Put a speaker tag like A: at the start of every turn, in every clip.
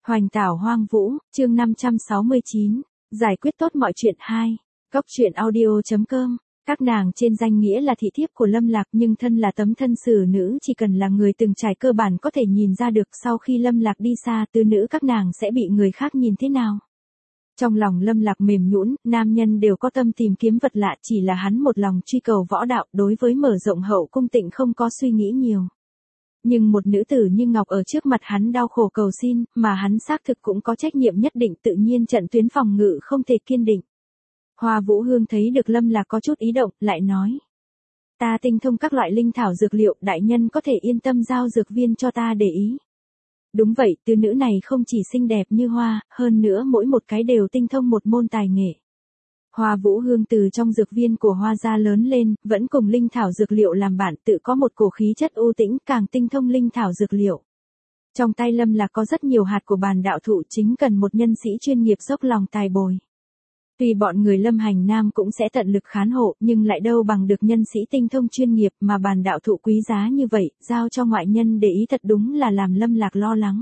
A: Hoành tảo hoang vũ, chương 569, giải quyết tốt mọi chuyện 2. Cốc truyện audio.com. Các nàng trên danh nghĩa là thị thiếp của Lâm Lạc nhưng thân là tấm thân xử nữ chỉ cần là người từng trải cơ bản có thể nhìn ra được sau khi Lâm Lạc đi xa tứ nữ các nàng sẽ bị người khác nhìn thế nào. Trong lòng Lâm Lạc mềm nhũn, nam nhân đều có tâm tìm kiếm vật lạ chỉ là hắn một lòng truy cầu võ đạo đối với mở rộng hậu cung Tịnh không có suy nghĩ nhiều. Nhưng một nữ tử như Ngọc ở trước mặt hắn đau khổ cầu xin, mà hắn xác thực cũng có trách nhiệm nhất định tự nhiên trận tuyến phòng ngự không thể kiên định. Hoa Vũ Hương thấy được Lâm Lạc có chút ý động, lại nói. Ta tinh thông các loại linh thảo dược liệu, đại nhân có thể yên tâm giao dược viên cho ta để ý. Đúng vậy, tứ nữ này không chỉ xinh đẹp như hoa, hơn nữa mỗi một cái đều tinh thông một môn tài nghệ. Hoa Vũ Hương từ trong dược viên của Hoa gia lớn lên, vẫn cùng linh thảo dược liệu làm bạn, tự có một cổ khí chất ưu tĩnh, càng tinh thông linh thảo dược liệu. Trong tay Lâm Lạc có rất nhiều hạt của bàn đạo thụ, chính cần một nhân sĩ chuyên nghiệp dốc lòng tài bồi. Tuy bọn người Lâm Hành Nam cũng sẽ tận lực khán hộ, nhưng lại đâu bằng được nhân sĩ tinh thông chuyên nghiệp mà bàn đạo thụ quý giá như vậy, giao cho ngoại nhân để ý thật đúng là làm Lâm Lạc lo lắng.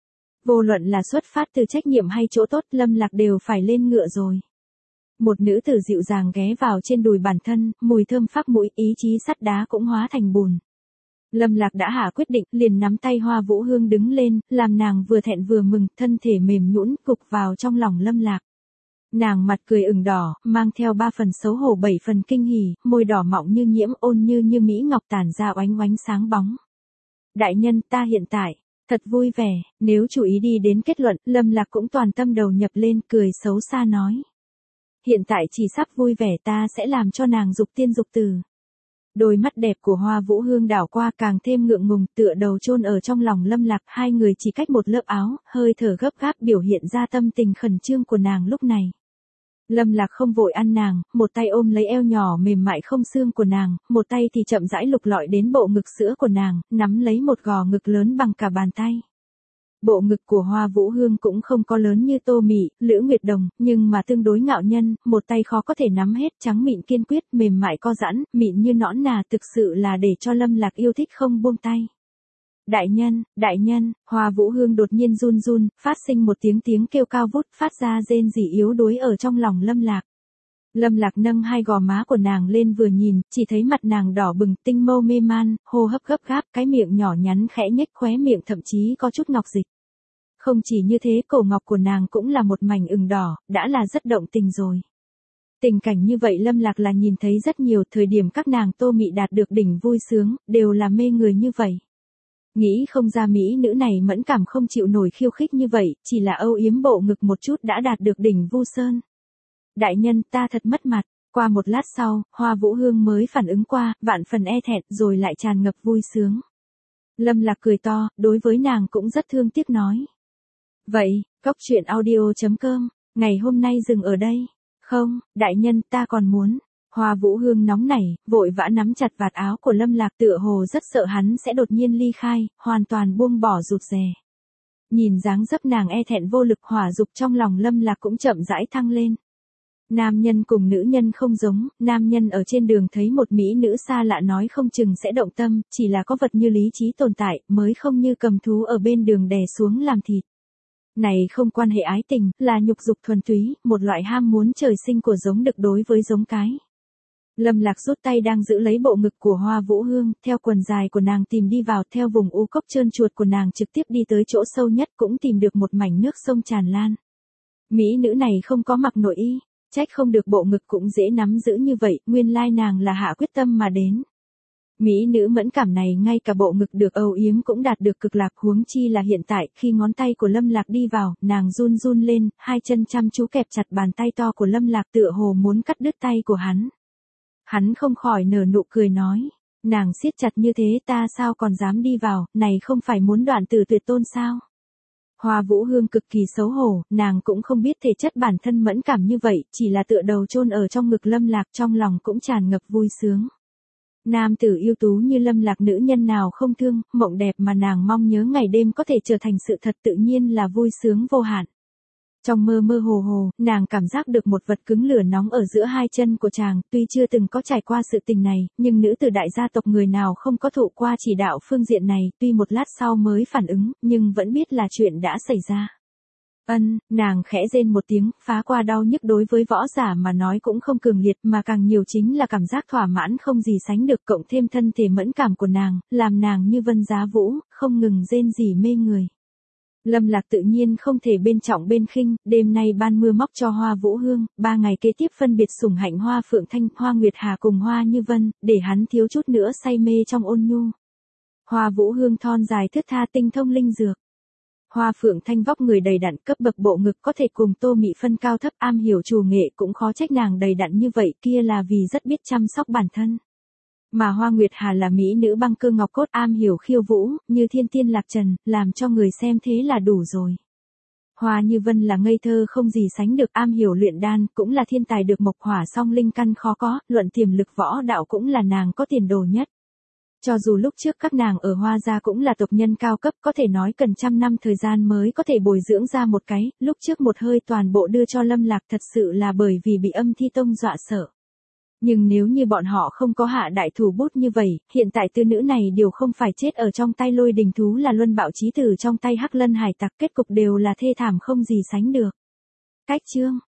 A: Vô luận là xuất phát từ trách nhiệm hay chỗ tốt, Lâm Lạc đều phải lên ngựa rồi. Một nữ tử dịu dàng ghé vào trên đùi bản thân, mùi thơm phác mũi, ý chí sắt đá cũng hóa thành bùn. Lâm Lạc đã hạ quyết định, liền nắm tay Hoa Vũ Hương đứng lên, làm nàng vừa thẹn vừa mừng, thân thể mềm nhũn gục vào trong lòng Lâm Lạc. Nàng mặt cười ửng đỏ, mang theo 3 phần xấu hổ 7 phần kinh hỉ, môi đỏ mọng như nhiễm ôn như mỹ ngọc tản ra oánh oánh sáng bóng. Đại nhân, ta hiện tại thật vui vẻ, nếu chủ ý đi đến kết luận, Lâm Lạc cũng toàn tâm đầu nhập lên, cười xấu xa nói. Hiện tại chỉ sắp vui vẻ, ta sẽ làm cho nàng dục tiên dục tử. Đôi mắt đẹp của Hoa Vũ Hương đảo qua càng thêm ngượng ngùng, tựa đầu chôn ở trong lòng Lâm Lạc, hai người chỉ cách một lớp áo, hơi thở gấp gáp biểu hiện ra tâm tình khẩn trương của nàng lúc này. Lâm Lạc không vội ăn nàng, một tay ôm lấy eo nhỏ mềm mại không xương của nàng, một tay thì chậm rãi lục lọi đến bộ ngực sữa của nàng, nắm lấy một gò ngực lớn bằng cả bàn tay. Bộ ngực của Hoa Vũ Hương cũng không có lớn như Tô Mị, Lữ Nguyệt Đồng, nhưng mà tương đối ngạo nhân, một tay khó có thể nắm hết, trắng mịn kiên quyết, mềm mại co giãn, mịn như nõn nà, thực sự là để cho Lâm Lạc yêu thích không buông tay. Đại nhân, Hoa Vũ Hương đột nhiên run run, phát sinh một tiếng kêu cao vút, phát ra rên rỉ yếu đuối ở trong lòng Lâm Lạc. Lâm Lạc nâng hai gò má của nàng lên vừa nhìn, chỉ thấy mặt nàng đỏ bừng, tinh mâu mê man, hô hấp gấp gáp, cái miệng nhỏ nhắn khẽ nhếch khóe miệng thậm chí có chút ngọc dịch. Không chỉ như thế, cổ ngọc của nàng cũng là một mảnh ửng đỏ, đã là rất động tình rồi. Tình cảnh như vậy Lâm Lạc là nhìn thấy rất nhiều, thời điểm các nàng Tô Mị đạt được đỉnh vui sướng, đều là mê người như vậy. Nghĩ không ra mỹ nữ này mẫn cảm không chịu nổi khiêu khích như vậy, chỉ là âu yếm bộ ngực một chút đã đạt được đỉnh vu sơn. Đại nhân, ta thật mất mặt. Qua một lát sau, Hoa Vũ Hương mới phản ứng qua, vạn phần e thẹn, rồi lại tràn ngập vui sướng. Lâm Lạc cười to, đối với nàng cũng rất thương tiếc nói. Vậy, cốc truyện audio.com, ngày hôm nay dừng ở đây. Không, đại nhân, ta còn muốn. Hoa Vũ Hương nóng nảy, vội vã nắm chặt vạt áo của Lâm Lạc, tựa hồ rất sợ hắn sẽ đột nhiên ly khai, hoàn toàn buông bỏ rụt rè. Nhìn dáng dấp nàng e thẹn vô lực, hỏa dục trong lòng Lâm Lạc cũng chậm rãi thăng lên. Nam nhân cùng nữ nhân không giống, nam nhân ở trên đường thấy một mỹ nữ xa lạ nói không chừng sẽ động tâm, chỉ là có vật như lý trí tồn tại, mới không như cầm thú ở bên đường đè xuống làm thịt. Này không quan hệ ái tình, là nhục dục thuần túy, một loại ham muốn trời sinh của giống đực đối với giống cái. Lâm Lạc rút tay đang giữ lấy bộ ngực của Hoa Vũ Hương, theo quần dài của nàng tìm đi vào, theo vùng u cốc trơn chuột của nàng trực tiếp đi tới chỗ sâu nhất, cũng tìm được một mảnh nước sông tràn lan. Mỹ nữ này không có mặc nội y, trách không được bộ ngực cũng dễ nắm giữ như vậy, nguyên lai nàng là hạ quyết tâm mà đến. Mỹ nữ mẫn cảm này ngay cả bộ ngực được âu yếm cũng đạt được cực lạc, huống chi là hiện tại, khi ngón tay của Lâm Lạc đi vào, nàng run run lên, hai chân chăm chú kẹp chặt bàn tay to của Lâm Lạc, tựa hồ muốn cắt đứt tay của hắn. Hắn không khỏi nở nụ cười nói, nàng siết chặt như thế ta sao còn dám đi vào, này không phải muốn đoạn tử tuyệt tôn sao? Hoa Vũ Hương cực kỳ xấu hổ, nàng cũng không biết thể chất bản thân mẫn cảm như vậy, chỉ là tựa đầu chôn ở trong ngực Lâm Lạc, trong lòng cũng tràn ngập vui sướng. Nam tử ưu tú như Lâm Lạc, nữ nhân nào không thương, mộng đẹp mà nàng mong nhớ ngày đêm có thể trở thành sự thật, tự nhiên là vui sướng vô hạn. Trong mơ mơ hồ hồ, nàng cảm giác được một vật cứng lửa nóng ở giữa hai chân của chàng, tuy chưa từng có trải qua sự tình này, nhưng nữ tử đại gia tộc người nào không có thụ qua chỉ đạo phương diện này, tuy một lát sau mới phản ứng, nhưng vẫn biết là chuyện đã xảy ra. Nàng khẽ rên một tiếng, phá qua đau nhức đối với võ giả mà nói cũng không cường liệt mà càng nhiều chính là cảm giác thỏa mãn không gì sánh được, cộng thêm thân thể mẫn cảm của nàng, làm nàng như vân giá vũ, không ngừng rên rỉ mê người. Lâm Lạc tự nhiên không thể bên trọng bên khinh, đêm nay ban mưa móc cho Hoa Vũ Hương, 3 ngày kế tiếp phân biệt sủng hạnh Hoa Phượng Thanh, Hoa Nguyệt Hà cùng Hoa Như Vân, để hắn thiếu chút nữa say mê trong ôn nhu. Hoa Vũ Hương thon dài thướt tha tinh thông linh dược. Hoa Phượng Thanh vóc người đầy đặn, cấp bậc bộ ngực có thể cùng Tô Mị phân cao thấp, am hiểu trù nghệ, cũng khó trách nàng đầy đặn như vậy, kia là vì rất biết chăm sóc bản thân. Mà Hoa Nguyệt Hà là mỹ nữ băng cơ ngọc cốt, am hiểu khiêu vũ, như thiên tiên lạc trần, làm cho người xem thế là đủ rồi. Hoa Như Vân là ngây thơ không gì sánh được, am hiểu luyện đan, cũng là thiên tài được mộc hỏa song linh căn khó có, luận tiềm lực võ đạo cũng là nàng có tiền đồ nhất. Cho dù lúc trước các nàng ở Hoa gia cũng là tộc nhân cao cấp, có thể nói cần trăm năm thời gian mới có thể bồi dưỡng ra một cái, lúc trước một hơi toàn bộ đưa cho Lâm Lạc thật sự là bởi vì bị Âm Thi Tông dọa sợ. Nhưng nếu như bọn họ không có hạ đại thủ bút như vậy, hiện tại tư nữ này đều không phải chết ở trong tay Lôi Đình Thú là luân bạo chí tử trong tay Hắc Lân hải tặc, kết cục đều là thê thảm không gì sánh được. Cách chương